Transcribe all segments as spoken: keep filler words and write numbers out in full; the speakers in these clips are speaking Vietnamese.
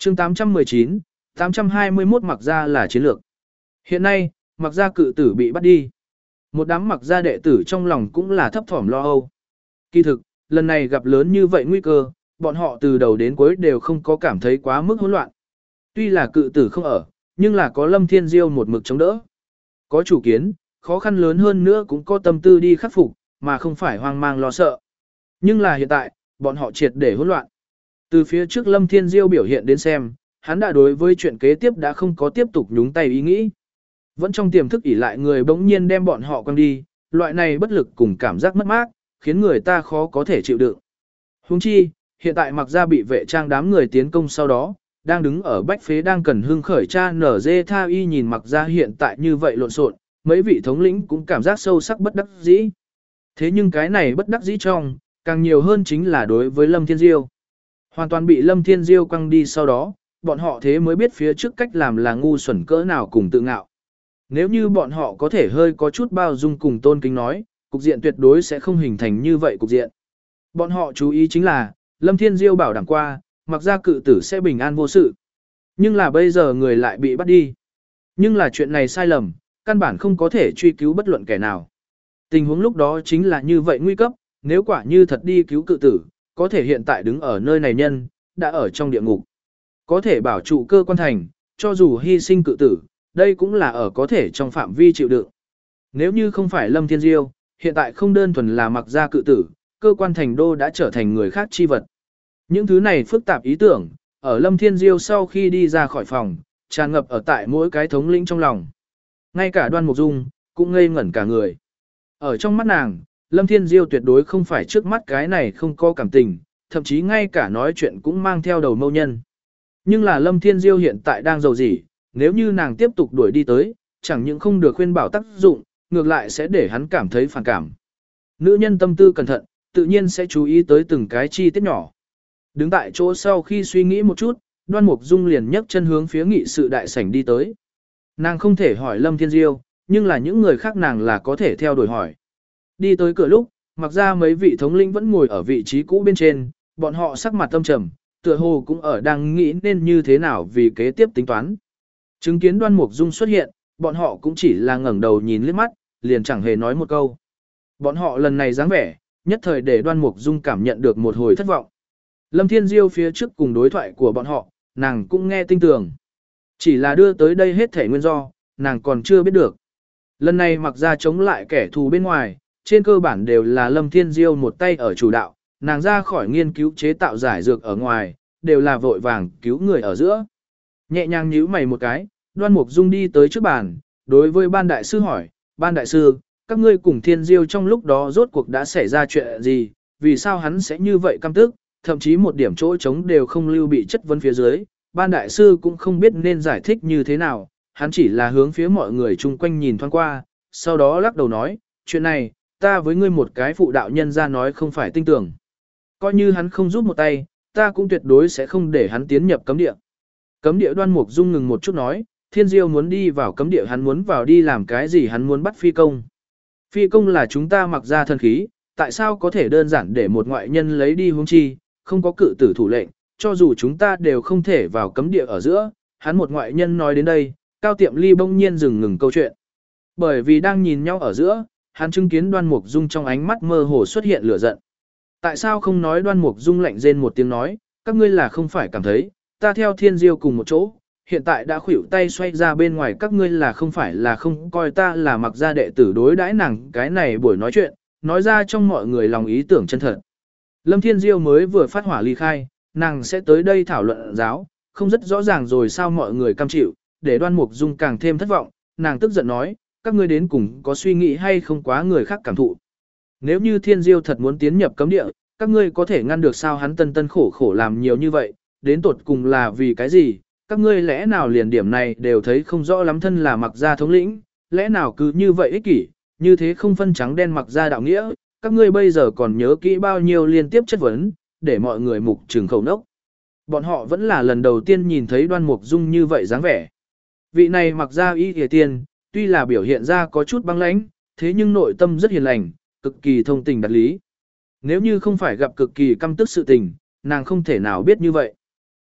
chương tám trăm mười chín, tám trăm hai mươi mốt Mặc Gia là chiến lược. Hiện nay, Mặc Gia cự tử bị bắt đi. Một đám Mặc Gia đệ tử trong lòng cũng là thấp thỏm lo âu. Kỳ thực, lần này gặp lớn như vậy nguy cơ, bọn họ từ đầu đến cuối đều không có cảm thấy quá mức hỗn loạn. Tuy là cự tử không ở, nhưng là có Lâm Thiên Diêu một mực chống đỡ. Có chủ kiến, khó khăn lớn hơn nữa cũng có tâm tư đi khắc phục, mà không phải hoang mang lo sợ. Nhưng là hiện tại, bọn họ triệt để hỗn loạn. Từ phía trước Lâm Thiên Diêu biểu hiện đến xem, hắn đã đối với chuyện kế tiếp đã không có tiếp tục nhúng tay ý nghĩ. Vẫn trong tiềm thức ỉ lại người bỗng nhiên đem bọn họ quăng đi, loại này bất lực cùng cảm giác mất mát, khiến người ta khó có thể chịu đựng. Huống chi, hiện tại Mặc Gia bị vệ trang đám người tiến công sau đó, đang đứng ở bách phế đang cần hưng khởi cha nở dê tha y nhìn Mặc Gia hiện tại như vậy lộn xộn, mấy vị thống lĩnh cũng cảm giác sâu sắc bất đắc dĩ. Thế nhưng cái này bất đắc dĩ trong, càng nhiều hơn chính là đối với Lâm Thiên Diêu. Hoàn toàn bị Lâm Thiên Diêu quăng đi sau đó, bọn họ thế mới biết phía trước cách làm là ngu xuẩn cỡ nào cùng tự ngạo. Nếu như bọn họ có thể hơi có chút bao dung cùng tôn kính nói, cục diện tuyệt đối sẽ không hình thành như vậy cục diện. Bọn họ chú ý chính là, Lâm Thiên Diêu bảo đảm qua, Mặc Gia cự tử sẽ bình an vô sự. Nhưng là bây giờ người lại bị bắt đi. Nhưng là chuyện này sai lầm, căn bản không có thể truy cứu bất luận kẻ nào. Tình huống lúc đó chính là như vậy nguy cấp, nếu quả như thật đi cứu cự tử, có thể hiện tại đứng ở nơi này nhân, đã ở trong địa ngục. Có thể bảo trụ cơ quan thành, cho dù hy sinh cự tử, đây cũng là ở có thể trong phạm vi chịu đựng. Nếu như không phải Lâm Thiên Diêu, hiện tại không đơn thuần là Mặc Gia cự tử, cơ quan thành đô đã trở thành người khác chi vật. Những thứ này phức tạp ý tưởng, ở Lâm Thiên Diêu sau khi đi ra khỏi phòng, tràn ngập ở tại mỗi cái thống lĩnh trong lòng. Ngay cả Đoan Mục Dung, cũng ngây ngẩn cả người. Ở trong mắt nàng, Lâm Thiên Diêu tuyệt đối không phải trước mắt cái này không có cảm tình, thậm chí ngay cả nói chuyện cũng mang theo đầu mâu nhân. Nhưng là Lâm Thiên Diêu hiện tại đang giàu gì, nếu như nàng tiếp tục đuổi đi tới, chẳng những không được khuyên bảo tác dụng, ngược lại sẽ để hắn cảm thấy phản cảm. Nữ nhân tâm tư cẩn thận, tự nhiên sẽ chú ý tới từng cái chi tiết nhỏ. Đứng tại chỗ sau khi suy nghĩ một chút, Đoan Mục Dung liền nhấc chân hướng phía nghị sự đại sảnh đi tới. Nàng không thể hỏi Lâm Thiên Diêu, nhưng là những người khác nàng là có thể theo đuổi hỏi. Đi tới cửa lúc, Mặc Gia mấy vị thống lĩnh vẫn ngồi ở vị trí cũ bên trên, bọn họ sắc mặt tâm trầm, tựa hồ cũng ở đang nghĩ nên như thế nào vì kế tiếp tính toán. Chứng kiến Đoan Mục Dung xuất hiện, bọn họ cũng chỉ là ngẩng đầu nhìn liếc mắt, liền chẳng hề nói một câu. Bọn họ lần này dáng vẻ, nhất thời để Đoan Mục Dung cảm nhận được một hồi thất vọng. Lâm Thiên Diêu phía trước cùng đối thoại của bọn họ, nàng cũng nghe tinh tường. Chỉ là đưa tới đây hết thể nguyên do, nàng còn chưa biết được. Lần này Mặc Gia chống lại kẻ thù bên ngoài, trên cơ bản đều là Lâm Thiên Diêu một tay ở chủ đạo, nàng ra khỏi nghiên cứu chế tạo giải dược ở ngoài, đều là vội vàng cứu người ở giữa. Nhẹ nhàng nhíu mày một cái, Đoan Mục Dung đi tới trước bàn, đối với ban đại sư hỏi, ban đại sư, các ngươi cùng Thiên Diêu trong lúc đó rốt cuộc đã xảy ra chuyện gì, vì sao hắn sẽ như vậy căm tức, thậm chí một điểm chỗ trống đều không lưu bị chất vấn phía dưới, ban đại sư cũng không biết nên giải thích như thế nào, hắn chỉ là hướng phía mọi người chung quanh nhìn thoáng qua, sau đó lắc đầu nói, chuyện này, ta với ngươi một cái phụ đạo nhân ra nói không phải tinh tưởng. Coi như hắn không giúp một tay, ta cũng tuyệt đối sẽ không để hắn tiến nhập cấm địa. Cấm địa Đoan Mục Dung ngừng một chút nói, Thiên Diêu muốn đi vào cấm địa, hắn muốn vào đi làm cái gì, hắn muốn bắt phi công. Phi công là chúng ta Mặc Gia thần khí, tại sao có thể đơn giản để một ngoại nhân lấy đi huống chi, không có cự tử thủ lệnh, cho dù chúng ta đều không thể vào cấm địa ở giữa, hắn một ngoại nhân nói đến đây, Cao Tiệm Ly bỗng nhiên dừng ngừng câu chuyện. Bởi vì đang nhìn nhau ở giữa, hắn chứng kiến Đoan Mục Dung trong ánh mắt mơ hồ xuất hiện lửa giận. Tại sao không nói? Đoan Mục Dung lạnh rên một tiếng nói, các ngươi là không phải cảm thấy, ta theo Thiên Diêu cùng một chỗ, hiện tại đã khuỷu tay xoay ra bên ngoài, các ngươi là không phải là không coi ta là Mặc Gia đệ tử đối đãi nàng. Cái này buổi nói chuyện, nói ra trong mọi người lòng ý tưởng chân thật. Lâm Thiên Diêu mới vừa phát hỏa ly khai, nàng sẽ tới đây thảo luận giáo, không rất rõ ràng rồi sao mọi người cam chịu, để Đoan Mục Dung càng thêm thất vọng, nàng tức giận nói, các ngươi đến cùng có suy nghĩ hay không quá người khác cảm thụ. Nếu như Thiên Diêu thật muốn tiến nhập cấm địa, các ngươi có thể ngăn được sao? Hắn tân tân khổ khổ làm nhiều như vậy, đến tột cùng là vì cái gì? Các ngươi lẽ nào liền điểm này đều thấy không rõ lắm? Thân là Mặc Gia thống lĩnh, lẽ nào cứ như vậy ích kỷ, như thế không phân trắng đen Mặc Gia đạo nghĩa? Các ngươi bây giờ còn nhớ kỹ bao nhiêu liên tiếp chất vấn, để mọi người mục trừng khẩu nốc. Bọn họ vẫn là lần đầu tiên nhìn thấy Đoan Mục Dung như vậy dáng vẻ. Vị này Mặc Gia Y Y Tiên, tuy là biểu hiện ra có chút băng lãnh, thế nhưng nội tâm rất hiền lành, cực kỳ thông tình đạt lý. Nếu như không phải gặp cực kỳ căm tức sự tình, nàng không thể nào biết như vậy.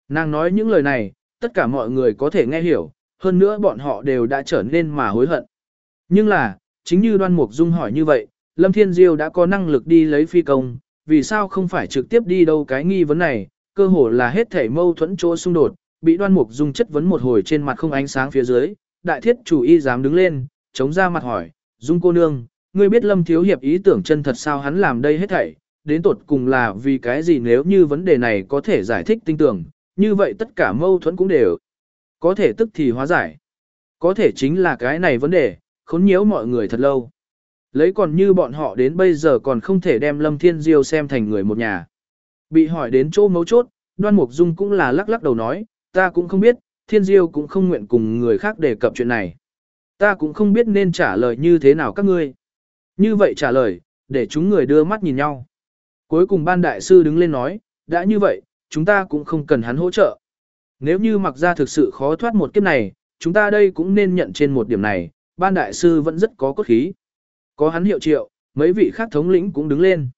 Nàng nói những lời này, tất cả mọi người có thể nghe hiểu, hơn nữa bọn họ đều đã trở nên mà hối hận. Nhưng là, chính như Đoan Mục Dung hỏi như vậy, Lâm Thiên Diêu đã có năng lực đi lấy phi công, vì sao không phải trực tiếp đi đâu cái nghi vấn này, cơ hồ là hết thảy mâu thuẫn chỗ xung đột, bị Đoan Mục Dung chất vấn một hồi trên mặt không ánh sáng phía dưới, đại thiết chủ y dám đứng lên, chống ra mặt hỏi, Dung cô nương, ngươi biết Lâm Thiếu Hiệp ý tưởng chân thật sao hắn làm đây hết thảy, đến tột cùng là vì cái gì nếu như vấn đề này có thể giải thích tinh tưởng, như vậy tất cả mâu thuẫn cũng đều có thể tức thì hóa giải. Có thể chính là cái này vấn đề, khốn nhiễu mọi người thật lâu. Lấy còn như bọn họ đến bây giờ còn không thể đem Lâm Thiên Diêu xem thành người một nhà. Bị hỏi đến chỗ mấu chốt, Đoan Mục Dung cũng là lắc lắc đầu nói, ta cũng không biết, Thiên Diêu cũng không nguyện cùng người khác đề cập chuyện này. Ta cũng không biết nên trả lời như thế nào các ngươi. Như vậy trả lời, để chúng người đưa mắt nhìn nhau. Cuối cùng ban đại sư đứng lên nói, đã như vậy, chúng ta cũng không cần hắn hỗ trợ. Nếu như mặc ra thực sự khó thoát một kiếp này, chúng ta đây cũng nên nhận trên một điểm này, ban đại sư vẫn rất có cốt khí. Có hắn hiệu triệu, mấy vị khác thống lĩnh cũng đứng lên.